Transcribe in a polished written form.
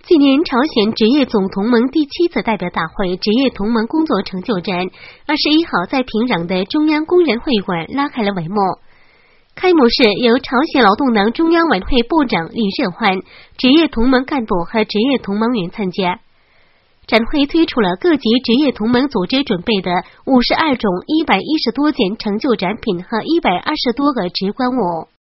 纪念朝鲜职业总同盟第7次代表大会职业同盟工作成就展21号在平壤的中央工人会馆拉开了帷幕。开幕式由朝鲜劳动党中央委员会部长李胜焕、职业同盟干部和职业同盟员参加。展会推出了各级职业同盟组织准备的52种110多件成就展品和120多个直观物。